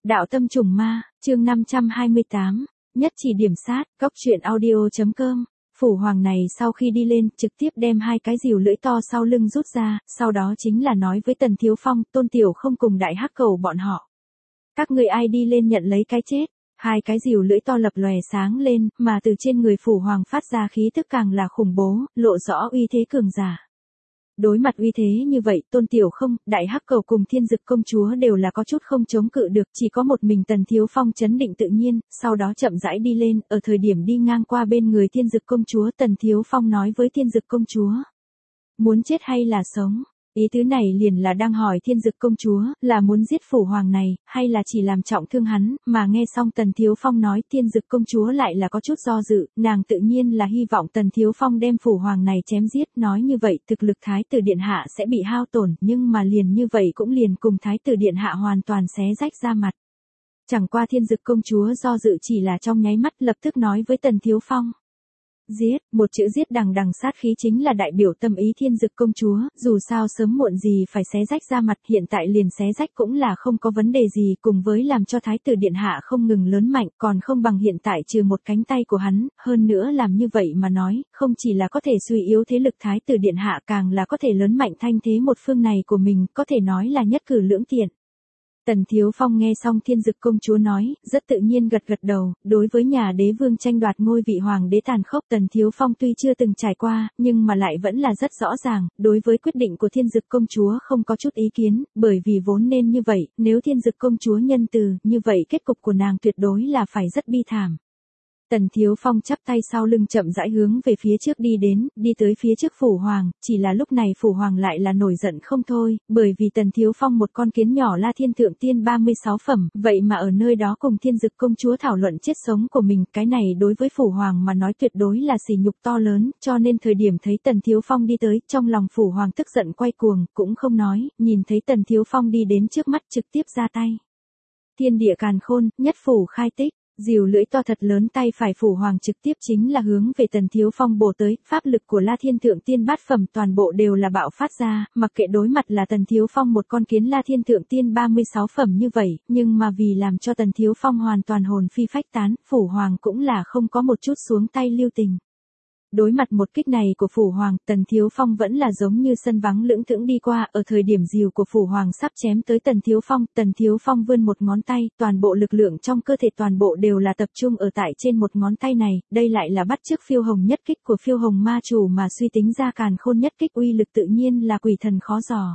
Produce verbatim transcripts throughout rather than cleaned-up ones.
Đạo tâm trùng ma, chương năm trăm hai mươi tám, nhất chỉ điểm sát, góc truyện audio.com. Phủ hoàng này sau khi đi lên, trực tiếp đem hai cái rìu lưỡi to sau lưng rút ra, sau đó chính là nói với Tần Thiếu Phong, Tôn Tiểu không cùng đại hắc cầu bọn họ. Các người ai đi lên nhận lấy cái chết. Hai cái rìu lưỡi to lập lòe sáng lên, mà từ trên người phủ hoàng phát ra khí tức càng là khủng bố, lộ rõ uy thế cường giả. Đối mặt uy thế như vậy, Tôn Tiểu không, đại hắc cầu cùng thiên dực công chúa đều là có chút không chống cự được, chỉ có một mình Tần Thiếu Phong chấn định tự nhiên, sau đó chậm rãi đi lên, ở thời điểm đi ngang qua bên người thiên dực công chúa, Tần Thiếu Phong nói với thiên dực công chúa. Muốn chết hay là sống? Ý tứ này liền là đang hỏi thiên dực công chúa, là muốn giết phủ hoàng này, hay là chỉ làm trọng thương hắn, mà nghe xong Tần Thiếu Phong nói thiên dực công chúa lại là có chút do dự, nàng tự nhiên là hy vọng Tần Thiếu Phong đem phủ hoàng này chém giết, nói như vậy thực lực thái tử điện hạ sẽ bị hao tổn, nhưng mà liền như vậy cũng liền cùng thái tử điện hạ hoàn toàn xé rách ra mặt. Chẳng qua thiên dực công chúa do dự chỉ là trong nháy mắt lập tức nói với Tần Thiếu Phong. Giết, một chữ giết đằng đằng sát khí chính là đại biểu tâm ý thiên dực công chúa, dù sao sớm muộn gì phải xé rách ra mặt, hiện tại liền xé rách cũng là không có vấn đề gì, cùng với làm cho thái tử điện hạ không ngừng lớn mạnh, còn không bằng hiện tại trừ một cánh tay của hắn, hơn nữa làm như vậy mà nói, không chỉ là có thể suy yếu thế lực thái tử điện hạ, càng là có thể lớn mạnh thanh thế một phương này của mình, có thể nói là nhất cử lưỡng tiện. Tần Thiếu Phong nghe xong thiên dực công chúa nói, rất tự nhiên gật gật đầu, đối với nhà đế vương tranh đoạt ngôi vị hoàng đế tàn khốc Tần Thiếu Phong tuy chưa từng trải qua, nhưng mà lại vẫn là rất rõ ràng, đối với quyết định của thiên dực công chúa không có chút ý kiến, bởi vì vốn nên như vậy, nếu thiên dực công chúa nhân từ, như vậy kết cục của nàng tuyệt đối là phải rất bi thảm. Tần Thiếu Phong chắp tay sau lưng chậm rãi hướng về phía trước đi đến, đi tới phía trước phủ hoàng, chỉ là lúc này phủ hoàng lại là nổi giận không thôi, bởi vì Tần Thiếu Phong một con kiến nhỏ La Thiên Thượng Tiên ba mươi sáu phẩm, vậy mà ở nơi đó cùng thiên dực công chúa thảo luận chết sống của mình, cái này đối với phủ hoàng mà nói tuyệt đối là sỉ nhục to lớn, cho nên thời điểm thấy Tần Thiếu Phong đi tới, trong lòng phủ hoàng tức giận quay cuồng, cũng không nói, nhìn thấy Tần Thiếu Phong đi đến trước mắt trực tiếp ra tay. Thiên địa càn khôn, nhất phủ khai tích. Rìu lưỡi to thật lớn tay phải phủ hoàng trực tiếp chính là hướng về Tần Thiếu Phong bổ tới, pháp lực của La Thiên Thượng Tiên bát phẩm toàn bộ đều là bạo phát ra, mặc kệ đối mặt là Tần Thiếu Phong một con kiến La Thiên Thượng Tiên ba mươi sáu phẩm như vậy, nhưng mà vì làm cho Tần Thiếu Phong hoàn toàn hồn phi phách tán, phủ hoàng cũng là không có một chút xuống tay lưu tình. Đối mặt một kích này của phủ hoàng, Tần Thiếu Phong vẫn là giống như sân vắng lưỡng thững đi qua, ở thời điểm rìu của phủ hoàng sắp chém tới Tần Thiếu Phong, Tần Thiếu Phong vươn một ngón tay, toàn bộ lực lượng trong cơ thể toàn bộ đều là tập trung ở tại trên một ngón tay này, đây lại là bắt chước phiêu hồng nhất kích của phiêu hồng ma chủ mà suy tính ra càn khôn nhất kích uy lực tự nhiên là quỷ thần khó dò.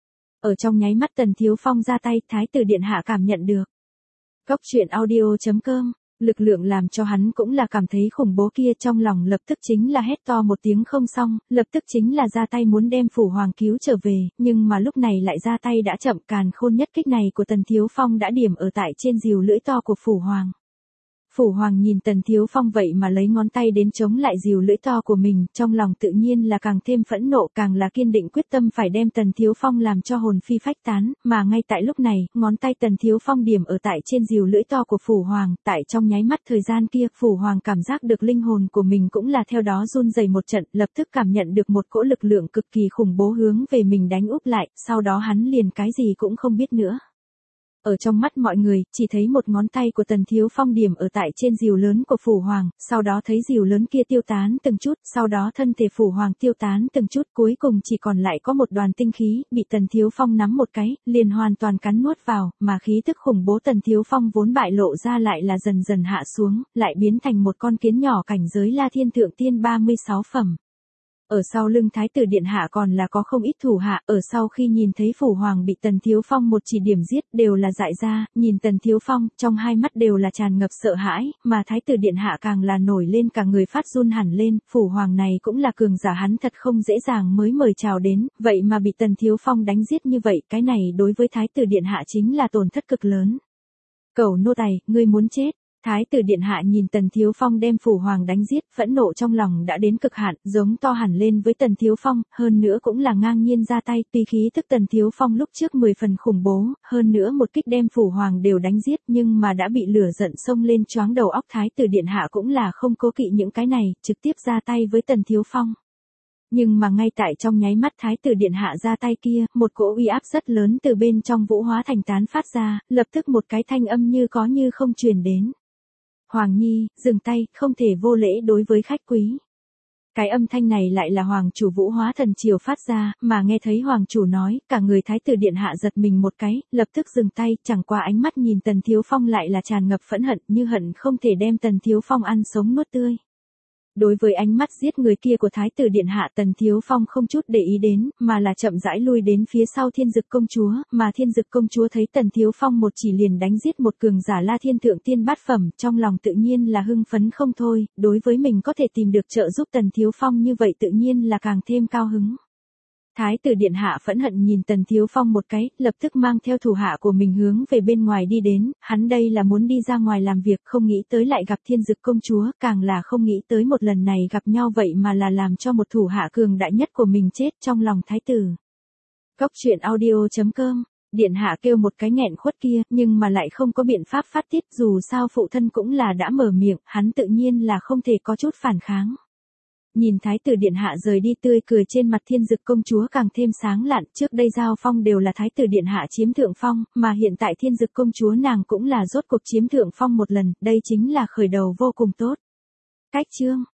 Ở trong nháy mắt Tần Thiếu Phong ra tay, thái tử điện hạ cảm nhận được. Góc truyện audio.com. Lực lượng làm cho hắn cũng là cảm thấy khủng bố kia, trong lòng lập tức chính là hét to một tiếng không xong, lập tức chính là ra tay muốn đem phủ hoàng cứu trở về, nhưng mà lúc này lại ra tay đã chậm, càn khôn nhất kích này của Tần Thiếu Phong đã điểm ở tại trên rìu lưỡi to của phủ hoàng. Phủ hoàng nhìn Tần Thiếu Phong vậy mà lấy ngón tay đến chống lại rìu lưỡi to của mình, trong lòng tự nhiên là càng thêm phẫn nộ, càng là kiên định quyết tâm phải đem Tần Thiếu Phong làm cho hồn phi phách tán, mà ngay tại lúc này, ngón tay Tần Thiếu Phong điểm ở tại trên rìu lưỡi to của phủ hoàng, tại trong nháy mắt thời gian kia, phủ hoàng cảm giác được linh hồn của mình cũng là theo đó run rẩy một trận, lập tức cảm nhận được một cỗ lực lượng cực kỳ khủng bố hướng về mình đánh úp lại, sau đó hắn liền cái gì cũng không biết nữa. Ở trong mắt mọi người, chỉ thấy một ngón tay của Tần Thiếu Phong điểm ở tại trên rìu lớn của phủ hoàng, sau đó thấy rìu lớn kia tiêu tán từng chút, sau đó thân thể phủ hoàng tiêu tán từng chút, cuối cùng chỉ còn lại có một đoàn tinh khí, bị Tần Thiếu Phong nắm một cái, liền hoàn toàn cắn nuốt vào, mà khí tức khủng bố Tần Thiếu Phong vốn bại lộ ra lại là dần dần hạ xuống, lại biến thành một con kiến nhỏ cảnh giới La Thiên Thượng Tiên ba mươi sáu phẩm. Ở sau lưng thái tử điện hạ còn là có không ít thủ hạ, ở sau khi nhìn thấy phủ hoàng bị Tần Thiếu Phong một chỉ điểm giết đều là dại ra, nhìn Tần Thiếu Phong, trong hai mắt đều là tràn ngập sợ hãi, mà thái tử điện hạ càng là nổi lên cả người phát run hẳn lên, phủ hoàng này cũng là cường giả hắn thật không dễ dàng mới mời chào đến, vậy mà bị Tần Thiếu Phong đánh giết như vậy, cái này đối với thái tử điện hạ chính là tổn thất cực lớn. Cẩu nô tài, ngươi muốn chết. Thái tử điện hạ nhìn Tần Thiếu Phong đem phủ hoàng đánh giết, phẫn nộ trong lòng đã đến cực hạn, giống to hẳn lên với Tần Thiếu Phong, hơn nữa cũng là ngang nhiên ra tay, tuy khí tức Tần Thiếu Phong lúc trước mười phần khủng bố, hơn nữa một kích đem phủ hoàng đều đánh giết, nhưng mà đã bị lửa giận xông lên choáng đầu óc, thái tử điện hạ cũng là không cố kỵ những cái này, trực tiếp ra tay với Tần Thiếu Phong. Nhưng mà ngay tại trong nháy mắt thái tử điện hạ ra tay kia, một cỗ uy áp rất lớn từ bên trong Vũ Hóa Thành tán phát ra, lập tức một cái thanh âm như có như không truyền đến. Hoàng nhi, dừng tay, không thể vô lễ đối với khách quý. Cái âm thanh này lại là hoàng chủ Vũ Hóa Thần Triều phát ra, mà nghe thấy hoàng chủ nói, cả người thái tử điện hạ giật mình một cái, lập tức dừng tay, chẳng qua ánh mắt nhìn Tần Thiếu Phong lại là tràn ngập phẫn hận, như hận không thể đem Tần Thiếu Phong ăn sống nuốt tươi. Đối với ánh mắt giết người kia của thái tử điện hạ, Tần Thiếu Phong không chút để ý đến, mà là chậm rãi lui đến phía sau Thiên Dực công chúa, mà Thiên Dực công chúa thấy Tần Thiếu Phong một chỉ liền đánh giết một cường giả La Thiên thượng tiên bát phẩm, trong lòng tự nhiên là hưng phấn không thôi, đối với mình có thể tìm được trợ giúp Tần Thiếu Phong như vậy tự nhiên là càng thêm cao hứng. Thái tử điện hạ phẫn hận nhìn Tần Thiếu Phong một cái, lập tức mang theo thủ hạ của mình hướng về bên ngoài đi đến, hắn đây là muốn đi ra ngoài làm việc, không nghĩ tới lại gặp Thiên Dực công chúa, càng là không nghĩ tới một lần này gặp nhau vậy mà là làm cho một thủ hạ cường đại nhất của mình chết trong lòng thái tử. Cốc truyện audio chấm com, điện hạ kêu một cái nghẹn khuất kia, nhưng mà lại không có biện pháp phát tiết, dù sao phụ thân cũng là đã mở miệng, hắn tự nhiên là không thể có chút phản kháng. Nhìn thái tử điện hạ rời đi, tươi cười trên mặt Thiên Dực công chúa càng thêm sáng lạn, trước đây giao phong đều là thái tử điện hạ chiếm thượng phong, mà hiện tại Thiên Dực công chúa nàng cũng là rốt cuộc chiếm thượng phong một lần, đây chính là khởi đầu vô cùng tốt. Cách chương